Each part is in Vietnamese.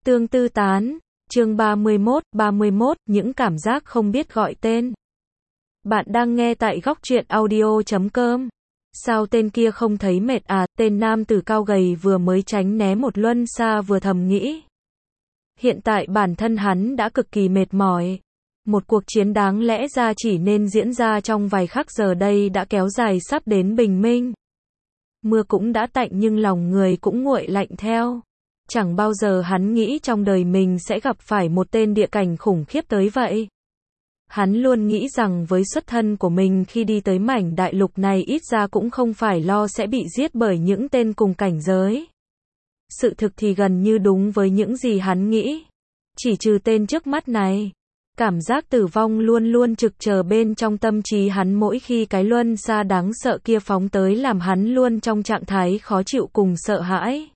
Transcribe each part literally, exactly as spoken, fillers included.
Tương tư tán, chương ba mươi mốt, ba mươi mốt, những cảm giác không biết gọi tên. Bạn đang nghe tại góc truyện audio chấm com. Sao tên kia không thấy mệt à, tên nam tử cao gầy vừa mới tránh né một luân xa vừa thầm nghĩ. Hiện tại bản thân hắn đã cực kỳ mệt mỏi. Một cuộc chiến đáng lẽ ra chỉ nên diễn ra trong vài khắc giờ đây đã kéo dài sắp đến bình minh. Mưa cũng đã tạnh nhưng lòng người cũng nguội lạnh theo. Chẳng bao giờ hắn nghĩ trong đời mình sẽ gặp phải một tên địa cảnh khủng khiếp tới vậy. Hắn luôn nghĩ rằng với xuất thân của mình khi đi tới mảnh đại lục này ít ra cũng không phải lo sẽ bị giết bởi những tên cùng cảnh giới. Sự thực thì gần như đúng với những gì hắn nghĩ. Chỉ trừ tên trước mắt này. Cảm giác tử vong luôn luôn trực chờ bên trong tâm trí hắn mỗi khi cái luân xa đáng sợ kia phóng tới làm hắn luôn trong trạng thái khó chịu cùng sợ hãi.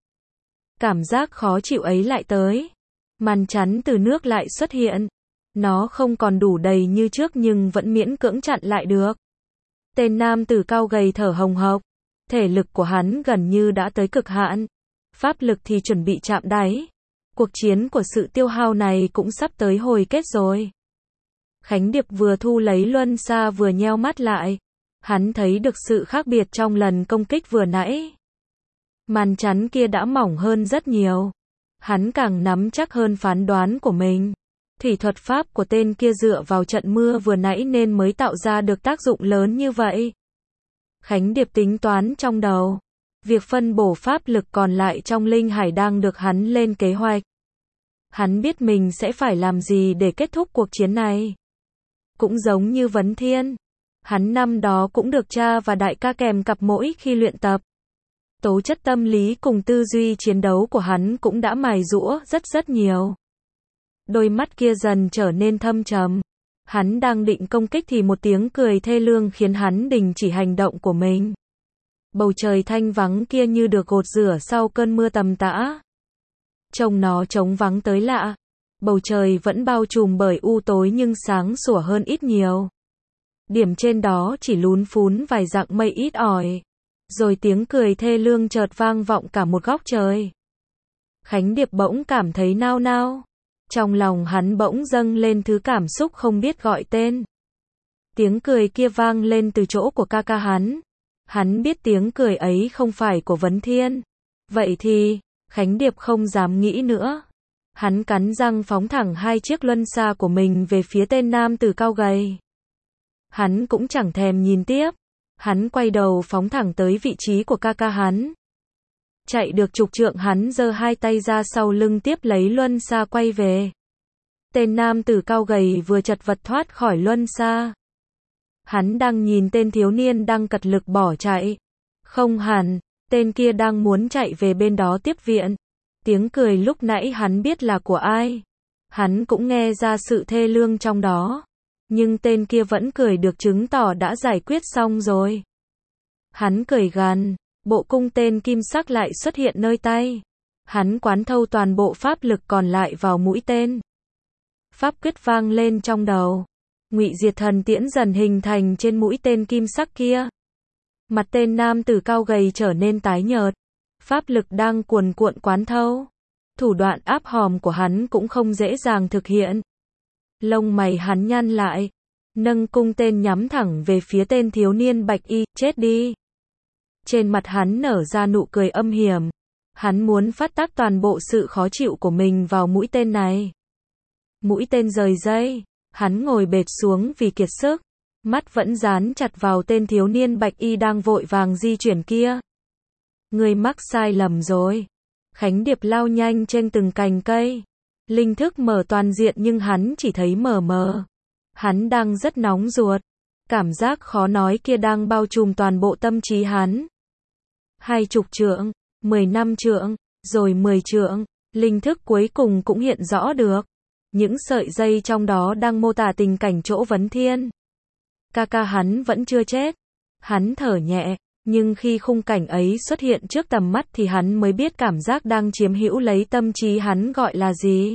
Cảm giác khó chịu ấy lại tới. Màn chắn từ nước lại xuất hiện. Nó không còn đủ đầy như trước nhưng vẫn miễn cưỡng chặn lại được. Tên nam tử cao gầy thở hồng hộc. Thể lực của hắn gần như đã tới cực hạn. Pháp lực thì chuẩn bị chạm đáy. Cuộc chiến của sự tiêu hao này cũng sắp tới hồi kết rồi. Khánh Điệp vừa thu lấy luân xa vừa nheo mắt lại. Hắn thấy được sự khác biệt trong lần công kích vừa nãy. Màn chắn kia đã mỏng hơn rất nhiều. Hắn càng nắm chắc hơn phán đoán của mình. Thủy thuật pháp của tên kia dựa vào trận mưa vừa nãy nên mới tạo ra được tác dụng lớn như vậy. Khánh Điệp tính toán trong đầu. Việc phân bổ pháp lực còn lại trong linh hải đang được hắn lên kế hoạch. Hắn biết mình sẽ phải làm gì để kết thúc cuộc chiến này. Cũng giống như Vấn Thiên. Hắn năm đó cũng được cha và đại ca kèm cặp mỗi khi luyện tập. Tố chất tâm lý cùng tư duy chiến đấu của hắn cũng đã mài giũa rất rất nhiều. Đôi mắt kia dần trở nên thâm trầm. Hắn đang định công kích thì một tiếng cười thê lương khiến hắn đình chỉ hành động của mình. Bầu trời thanh vắng kia như được gột rửa sau cơn mưa tầm tã. Trông nó trống vắng tới lạ. Bầu trời vẫn bao trùm bởi u tối nhưng sáng sủa hơn ít nhiều. Điểm trên đó chỉ lún phún vài dặng mây ít ỏi. Rồi tiếng cười thê lương chợt vang vọng cả một góc trời. Khánh Điệp bỗng cảm thấy nao nao. Trong lòng hắn bỗng dâng lên thứ cảm xúc không biết gọi tên. Tiếng cười kia vang lên từ chỗ của ca ca hắn. Hắn biết tiếng cười ấy không phải của Vấn Thiên. Vậy thì, Khánh Điệp không dám nghĩ nữa. Hắn cắn răng phóng thẳng hai chiếc luân xa của mình về phía tên nam tử cao gầy. Hắn cũng chẳng thèm nhìn tiếp. Hắn quay đầu phóng thẳng tới vị trí của ca ca hắn. Chạy được chục trượng hắn giơ hai tay ra sau lưng tiếp lấy luân xa quay về. Tên nam tử cao gầy vừa chật vật thoát khỏi luân xa. Hắn đang nhìn tên thiếu niên đang cật lực bỏ chạy. Không hẳn, tên kia đang muốn chạy về bên đó tiếp viện. Tiếng cười lúc nãy hắn biết là của ai. Hắn cũng nghe ra sự thê lương trong đó. Nhưng tên kia vẫn cười được chứng tỏ đã giải quyết xong rồi. Hắn cười gằn, bộ cung tên kim sắc lại xuất hiện nơi tay. Hắn quán thâu toàn bộ pháp lực còn lại vào mũi tên. Pháp quyết vang lên trong đầu. Ngụy Diệt Thần Tiễn dần hình thành trên mũi tên kim sắc kia. Mặt tên nam tử cao gầy trở nên tái nhợt. Pháp lực đang cuồn cuộn quán thâu. Thủ đoạn áp hòm của hắn cũng không dễ dàng thực hiện. Lông mày hắn nhăn lại. Nâng cung tên nhắm thẳng về phía tên thiếu niên bạch y, chết đi. Trên mặt hắn nở ra nụ cười âm hiểm. Hắn muốn phát tác toàn bộ sự khó chịu của mình vào mũi tên này. Mũi tên rời dây. Hắn ngồi bệt xuống vì kiệt sức. Mắt vẫn dán chặt vào tên thiếu niên bạch y đang vội vàng di chuyển kia. Người mắc sai lầm rồi. Khánh Điệp lao nhanh trên từng cành cây. Linh thức mở toàn diện nhưng hắn chỉ thấy mờ mờ. Hắn đang rất nóng ruột. Cảm giác khó nói kia đang bao trùm toàn bộ tâm trí hắn. Hai chục trượng, mười năm trượng, rồi mười trượng. Linh thức cuối cùng cũng hiện rõ được. Những sợi dây trong đó đang mô tả tình cảnh chỗ Vấn Thiên. Ca ca hắn vẫn chưa chết. Hắn thở nhẹ. Nhưng khi khung cảnh ấy xuất hiện trước tầm mắt thì hắn mới biết cảm giác đang chiếm hữu lấy tâm trí hắn gọi là gì.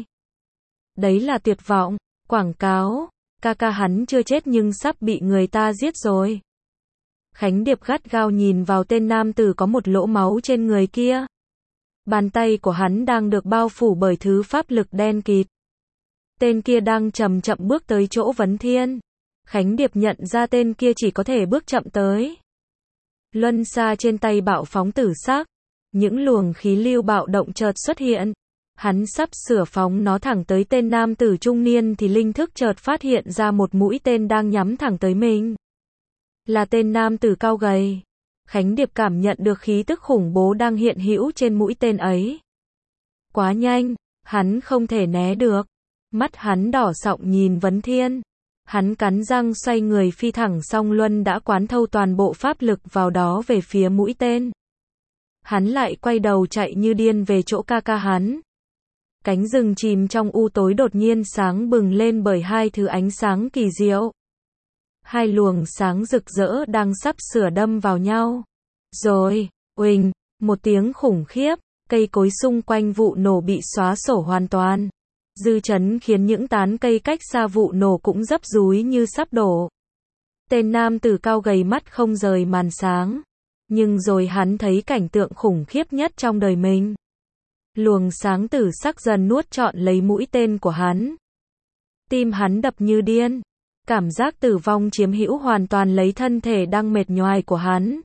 Đấy là tuyệt vọng, quảng cáo, ca ca hắn chưa chết nhưng sắp bị người ta giết rồi. Khánh Điệp gắt gao nhìn vào tên nam tử có một lỗ máu trên người kia. Bàn tay của hắn đang được bao phủ bởi thứ pháp lực đen kịt. Tên kia đang chậm chậm bước tới chỗ Vấn Thiên. Khánh Điệp nhận ra tên kia chỉ có thể bước chậm tới. Luân xa trên tay bạo phóng tử sắc. Những luồng khí lưu bạo động chợt xuất hiện. Hắn sắp sửa phóng nó thẳng tới tên nam tử trung niên thì linh thức chợt phát hiện ra một mũi tên đang nhắm thẳng tới mình. Là tên nam tử cao gầy. Khánh Điệp cảm nhận được khí tức khủng bố đang hiện hữu trên mũi tên ấy. Quá nhanh, hắn không thể né được. Mắt hắn đỏ sọng nhìn Vấn Thiên. Hắn cắn răng xoay người phi thẳng song luân đã quán thâu toàn bộ pháp lực vào đó về phía mũi tên. Hắn lại quay đầu chạy như điên về chỗ ca ca hắn. Cánh rừng chìm trong u tối đột nhiên sáng bừng lên bởi hai thứ ánh sáng kỳ diệu. Hai luồng sáng rực rỡ đang sắp sửa đâm vào nhau. Rồi, uỳnh, một tiếng khủng khiếp, cây cối xung quanh vụ nổ bị xóa sổ hoàn toàn. Dư chấn khiến những tán cây cách xa vụ nổ cũng dấp dúi như sắp đổ. Tên nam tử cao gầy mắt không rời màn sáng. Nhưng rồi hắn thấy cảnh tượng khủng khiếp nhất trong đời mình. Luồng sáng tử sắc dần nuốt trọn lấy mũi tên của hắn. Tim hắn đập như điên. Cảm giác tử vong chiếm hữu hoàn toàn lấy thân thể đang mệt nhoài của hắn.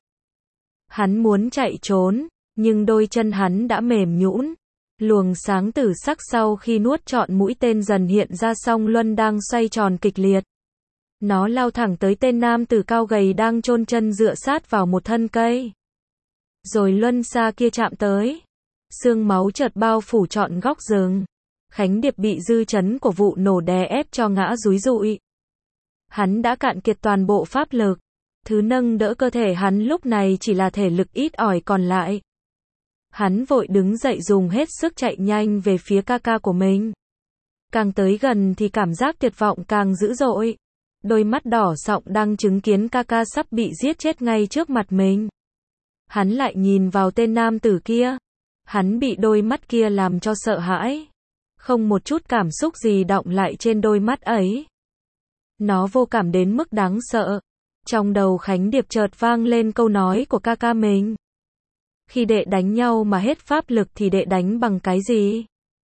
Hắn muốn chạy trốn, nhưng đôi chân hắn đã mềm nhũn. Luồng sáng tử sắc sau khi nuốt trọn mũi tên dần hiện ra song luân đang xoay tròn kịch liệt. Nó lao thẳng tới tên nam tử cao gầy đang chôn chân dựa sát vào một thân cây. Rồi luân xa kia chạm tới. Sương máu chợt bao phủ trọn góc rừng. Khánh Điệp bị dư chấn của vụ nổ đè ép cho ngã rúi rụi. Hắn đã cạn kiệt toàn bộ pháp lực. Thứ nâng đỡ cơ thể hắn lúc này chỉ là thể lực ít ỏi còn lại. Hắn vội đứng dậy dùng hết sức chạy nhanh về phía ca ca của mình. Càng tới gần thì cảm giác tuyệt vọng càng dữ dội. Đôi mắt đỏ sọng đang chứng kiến ca ca sắp bị giết chết ngay trước mặt mình. Hắn lại nhìn vào tên nam tử kia. Hắn bị đôi mắt kia làm cho sợ hãi. Không một chút cảm xúc gì đọng lại trên đôi mắt ấy. Nó vô cảm đến mức đáng sợ. Trong đầu Khánh Điệp chợt vang lên câu nói của ca ca mình. Khi đệ đánh nhau mà hết pháp lực thì đệ đánh bằng cái gì?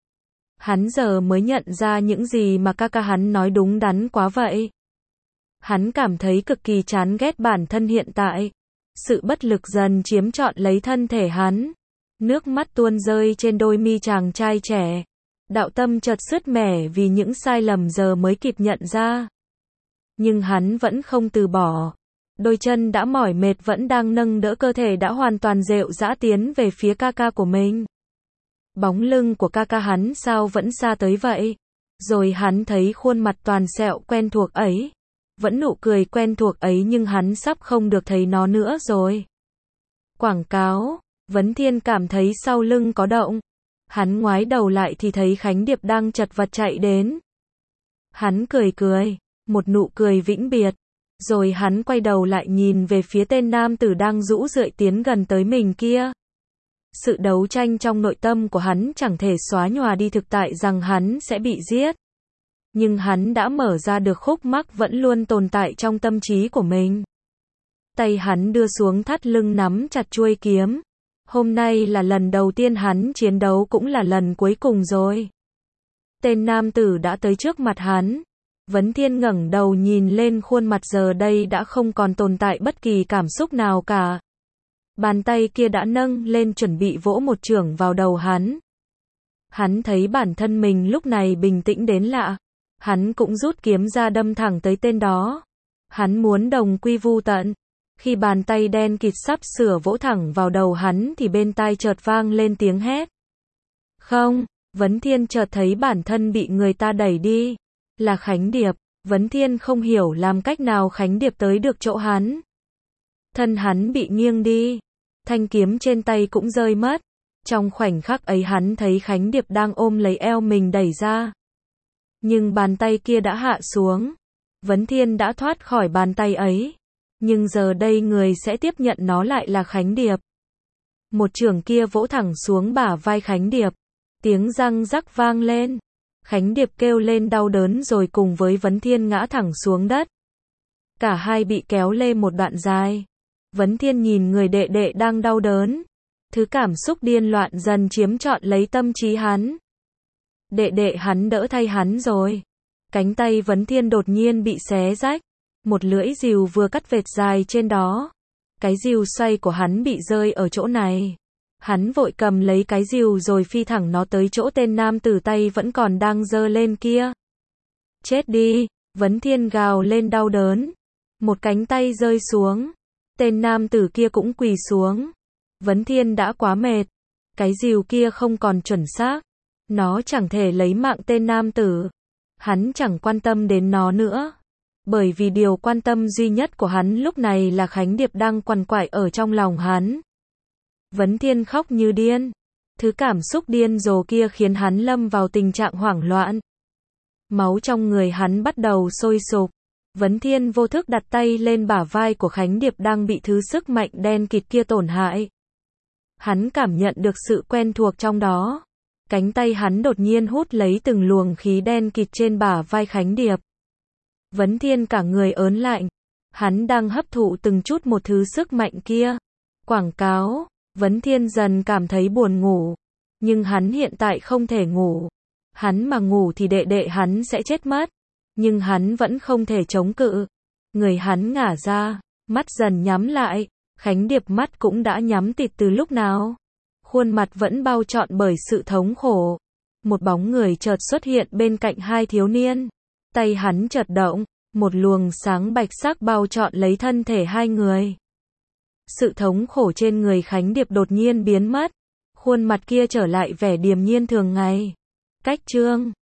Hắn giờ mới nhận ra những gì mà ca ca hắn nói đúng đắn quá vậy. Hắn cảm thấy cực kỳ chán ghét bản thân hiện tại. Sự bất lực dần chiếm trọn lấy thân thể hắn. Nước mắt tuôn rơi trên đôi mi chàng trai trẻ. Đạo tâm chợt sứt mẻ vì những sai lầm giờ mới kịp nhận ra. Nhưng hắn vẫn không từ bỏ. Đôi chân đã mỏi mệt vẫn đang nâng đỡ cơ thể đã hoàn toàn rệu rã tiến về phía ca ca của mình. Bóng lưng của ca ca hắn sao vẫn xa tới vậy? Rồi hắn thấy khuôn mặt toàn sẹo quen thuộc ấy. Vẫn nụ cười quen thuộc ấy nhưng hắn sắp không được thấy nó nữa rồi. Quảng cáo. Vấn Thiên cảm thấy sau lưng có động. Hắn ngoái đầu lại thì thấy Khánh Điệp đang chật vật chạy đến. Hắn cười cười. Một nụ cười vĩnh biệt. Rồi hắn quay đầu lại nhìn về phía tên nam tử đang rũ rượi tiến gần tới mình kia. Sự đấu tranh trong nội tâm của hắn chẳng thể xóa nhòa đi thực tại rằng hắn sẽ bị giết. Nhưng hắn đã mở ra được khúc mắc vẫn luôn tồn tại trong tâm trí của mình. Tay hắn đưa xuống thắt lưng nắm chặt chuôi kiếm. Hôm nay là lần đầu tiên hắn chiến đấu cũng là lần cuối cùng rồi. Tên nam tử đã tới trước mặt hắn. Vấn Thiên ngẩng đầu nhìn lên khuôn mặt giờ đây đã không còn tồn tại bất kỳ cảm xúc nào cả. Bàn tay kia đã nâng lên chuẩn bị vỗ một chưởng vào đầu hắn. Hắn thấy bản thân mình lúc này bình tĩnh đến lạ. Hắn cũng rút kiếm ra đâm thẳng tới tên đó. Hắn muốn đồng quy vu tận. Khi bàn tay đen kịt sắp sửa vỗ thẳng vào đầu hắn thì bên tai chợt vang lên tiếng hét. Không, Vấn Thiên chợt thấy bản thân bị người ta đẩy đi. Là Khánh Điệp. Vấn Thiên không hiểu làm cách nào Khánh Điệp tới được chỗ hắn. Thân hắn bị nghiêng đi. Thanh kiếm trên tay cũng rơi mất. Trong khoảnh khắc ấy hắn thấy Khánh Điệp đang ôm lấy eo mình đẩy ra. Nhưng bàn tay kia đã hạ xuống. Vấn Thiên đã thoát khỏi bàn tay ấy. Nhưng giờ đây người sẽ tiếp nhận nó lại là Khánh Điệp. Một chưởng kia vỗ thẳng xuống bả vai Khánh Điệp. Tiếng răng rắc vang lên. Khánh Điệp kêu lên đau đớn rồi cùng với Vấn Thiên ngã thẳng xuống đất. Cả hai bị kéo lê một đoạn dài. Vấn Thiên nhìn người đệ đệ đang đau đớn. Thứ cảm xúc điên loạn dần chiếm trọn lấy tâm trí hắn. Đệ đệ hắn đỡ thay hắn rồi. Cánh tay Vấn Thiên đột nhiên bị xé rách. Một lưỡi rìu vừa cắt vệt dài trên đó. Cái rìu xoay của hắn bị rơi ở chỗ này. Hắn vội cầm lấy cái rìu rồi phi thẳng nó tới chỗ tên nam tử tay vẫn còn đang giơ lên kia. Chết đi, Vấn Thiên gào lên đau đớn. Một cánh tay rơi xuống. Tên nam tử kia cũng quỳ xuống. Vấn Thiên đã quá mệt. Cái rìu kia không còn chuẩn xác. Nó chẳng thể lấy mạng tên nam tử. Hắn chẳng quan tâm đến nó nữa. Bởi vì điều quan tâm duy nhất của hắn lúc này là Khánh Điệp đang quằn quại ở trong lòng hắn. Vấn Thiên khóc như điên. Thứ cảm xúc điên rồ kia khiến hắn lâm vào tình trạng hoảng loạn. Máu trong người hắn bắt đầu sôi sục. Vấn Thiên vô thức đặt tay lên bả vai của Khánh Điệp đang bị thứ sức mạnh đen kịt kia tổn hại. Hắn cảm nhận được sự quen thuộc trong đó. Cánh tay hắn đột nhiên hút lấy từng luồng khí đen kịt trên bả vai Khánh Điệp. Vấn Thiên cả người ớn lạnh. Hắn đang hấp thụ từng chút một thứ sức mạnh kia. Quảng cáo. Vấn Thiên dần cảm thấy buồn ngủ. Nhưng hắn hiện tại không thể ngủ. Hắn mà ngủ thì đệ đệ hắn sẽ chết mất. Nhưng hắn vẫn không thể chống cự. Người hắn ngả ra. Mắt dần nhắm lại. Khánh Điệp mắt cũng đã nhắm tịt từ lúc nào. Khuôn mặt vẫn bao trọn bởi sự thống khổ. Một bóng người chợt xuất hiện bên cạnh hai thiếu niên. Tay hắn chợt động. Một luồng sáng bạch sắc bao trọn lấy thân thể hai người. Sự thống khổ trên người Khánh Điệp đột nhiên biến mất. Khuôn mặt kia trở lại vẻ điềm nhiên thường ngày. Cách chương